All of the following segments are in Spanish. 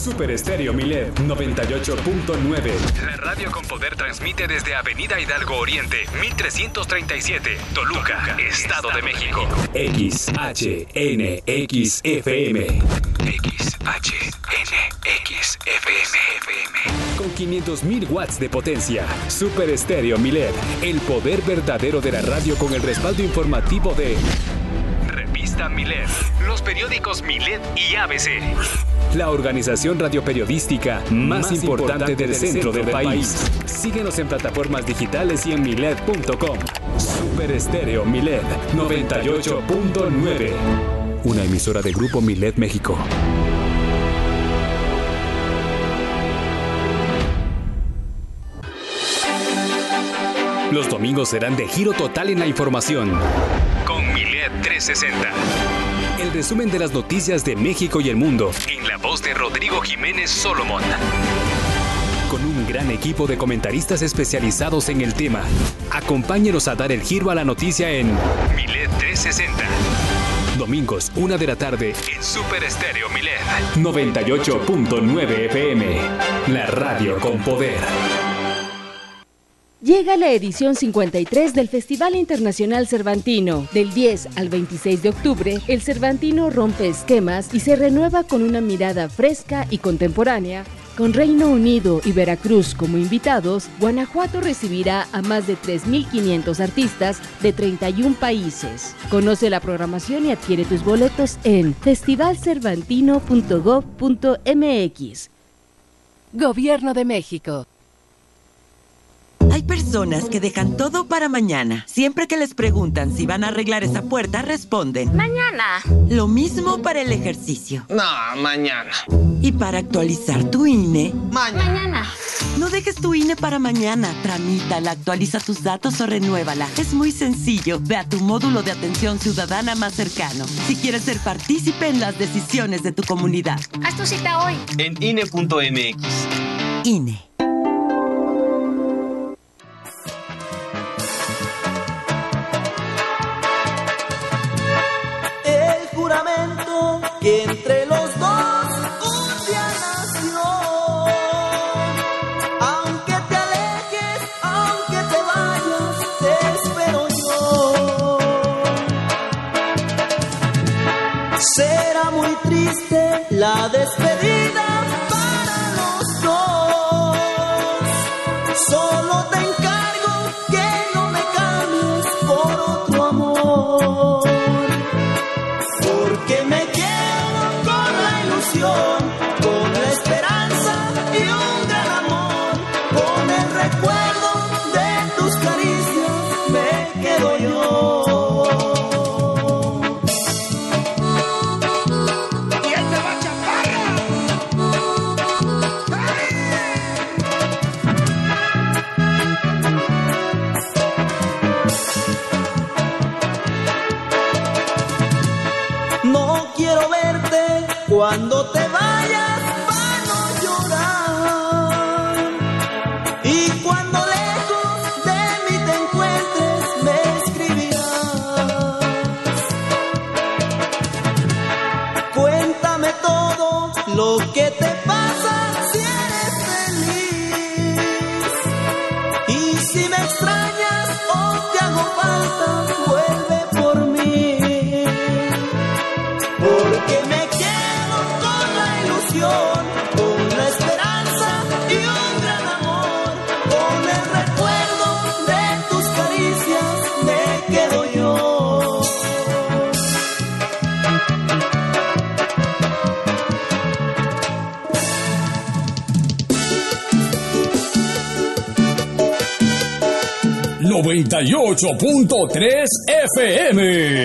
Super Estéreo Milet 98.9. La radio con poder transmite desde Avenida Hidalgo Oriente, 1337, Toluca, Estado de México. XHNXFM. XHNXFM. Con 500.000 watts de potencia. Super Estéreo Milet. El poder verdadero de la radio con el respaldo informativo de Revista Milet, los periódicos Milet y ABC. La organización radioperiodística más importante del centro del país. Síguenos en plataformas digitales y en milet.com. Super Estéreo Milet 98.9. Una emisora de Grupo Milet México. Los domingos serán de giro total en la información. Con Milet 360. El resumen de las noticias de México y el mundo, en la voz de Rodrigo Jiménez Solomon. Con un gran equipo de comentaristas especializados en el tema. Acompáñenos a dar el giro a la noticia en Milet 360. Domingos, 1 de la tarde, en Super Estéreo Milet 98.9 FM. La radio con poder. Llega la edición 53 del Festival Internacional Cervantino. Del 10 al 26 de octubre, el Cervantino rompe esquemas y se renueva con una mirada fresca y contemporánea. Con Reino Unido y Veracruz como invitados, Guanajuato recibirá a más de 3.500 artistas de 31 países. Conoce la programación y adquiere tus boletos en festivalcervantino.gov.mx. Gobierno de México. Hay personas que dejan todo para mañana. Siempre que les preguntan si van a arreglar esa puerta, responden mañana. Lo mismo para el ejercicio. No, mañana. Y para actualizar tu INE, Mañana. No dejes tu INE para mañana. Tramítala, actualiza tus datos o renuévala. Es muy sencillo. Ve a tu módulo de atención ciudadana más cercano. Si quieres ser partícipe en las decisiones de tu comunidad. Haz tu cita hoy. En INE.mx. INE. Que entre los dos un día nació. Aunque te alejes, aunque te vayas, te espero yo. Será muy triste la despedida para los dos. Solo te encargo que no me cambies por otro amor. Porque me con la esperanza y un gran amor, con el recuerdo de tus caricias me quedo yo. Y él se va chaparra. No quiero verte cuando te vayas para no llorar. Y cuando lejos de mí te encuentres me escribirás. Cuéntame todo lo que te pasa si eres feliz. Y si me extrañas o te hago falta, vuelve por mí. Porque me con la esperanza y un gran amor, con el recuerdo de tus caricias me quedo yo. 98.3 FM.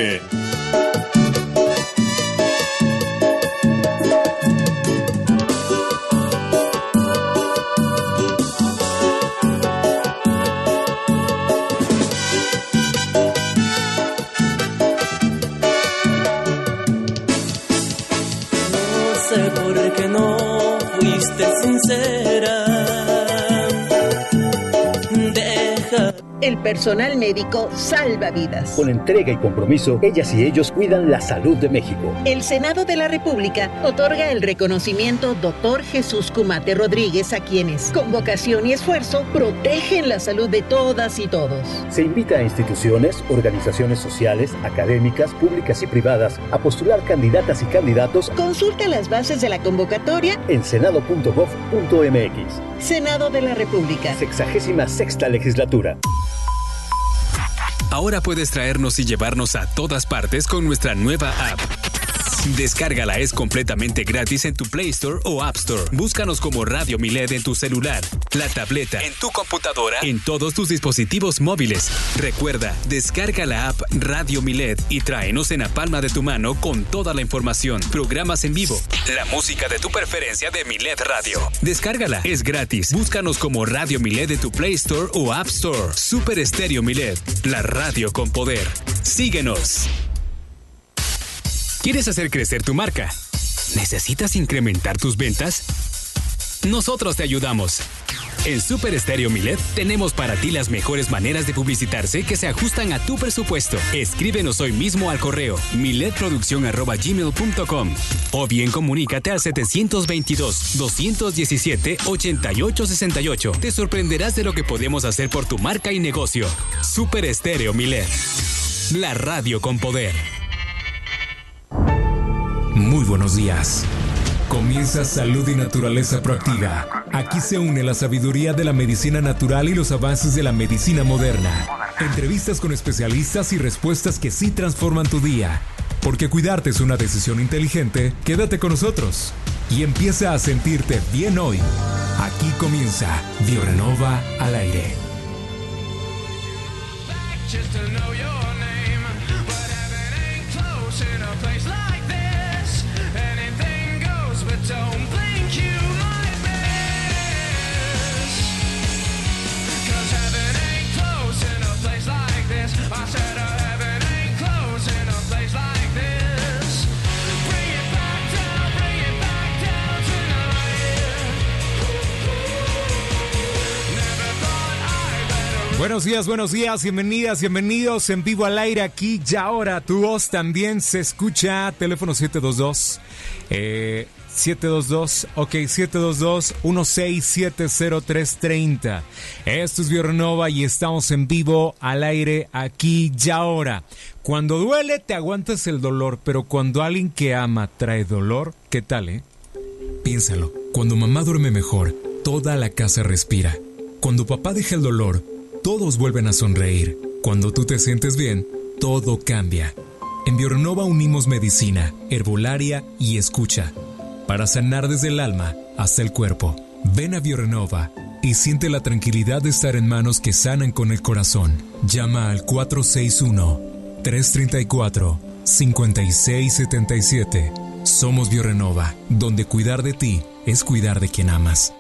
Porque no fuiste sincera. Deja el personal médico salva vidas. Con entrega y compromiso, ellas y ellos cuidan la salud de México. El Senado de la República otorga el reconocimiento Dr. Jesús Cumate Rodríguez a quienes, con vocación y esfuerzo, protegen la salud de todas y todos. Se invita a instituciones, organizaciones sociales, académicas, públicas y privadas a postular candidatas y candidatos. Consulta las bases de la convocatoria en senado.gov.mx. Senado de la República. 66ª legislatura. Ahora puedes traernos y llevarnos a todas partes con nuestra nueva app. Descárgala, es completamente gratis en tu Play Store o App Store. Búscanos como Radio Milet en tu celular, la tableta, en tu computadora, en todos tus dispositivos móviles. Recuerda, descarga la app Radio Milet y tráenos en la palma de tu mano con toda la información, programas en vivo, la música de tu preferencia de Milet Radio. Descárgala, es gratis. Búscanos como Radio Milet en tu Play Store o App Store. Super Estéreo Milet, la radio con poder. Síguenos. ¿Quieres hacer crecer tu marca? ¿Necesitas incrementar tus ventas? Nosotros te ayudamos. En Super Estéreo Milet tenemos para ti las mejores maneras de publicitarse que se ajustan a tu presupuesto. Escríbenos hoy mismo al correo miletproduccion@gmail.com o bien comunícate al 722-217-8868. Te sorprenderás de lo que podemos hacer por tu marca y negocio. Super Estéreo Milet, la radio con poder. Muy buenos días. Comienza Salud y Naturaleza Proactiva. Aquí se une la sabiduría de la medicina natural y los avances de la medicina moderna. Entrevistas con especialistas y respuestas que sí transforman tu día. Porque cuidarte es una decisión inteligente, quédate con nosotros y empieza a sentirte bien hoy. Aquí comienza Biorenova al aire. Buenos días, bienvenidas, bienvenidos en vivo al aire aquí ya ahora. Tu voz también se escucha, teléfono 722-1670330. Esto es Biorenova y estamos en vivo al aire aquí ya ahora. Cuando duele te aguantas el dolor, pero cuando alguien que ama trae dolor, ¿qué tal, Piénsalo, cuando mamá duerme mejor, toda la casa respira. Cuando papá deja el dolor, todos vuelven a sonreír. Cuando tú te sientes bien, todo cambia. En Biorenova unimos medicina, herbolaria y escucha para sanar desde el alma hasta el cuerpo. Ven a Biorenova y siente la tranquilidad de estar en manos que sanan con el corazón. Llama al 461-334-5677. Somos Biorenova, donde cuidar de ti es cuidar de quien amas.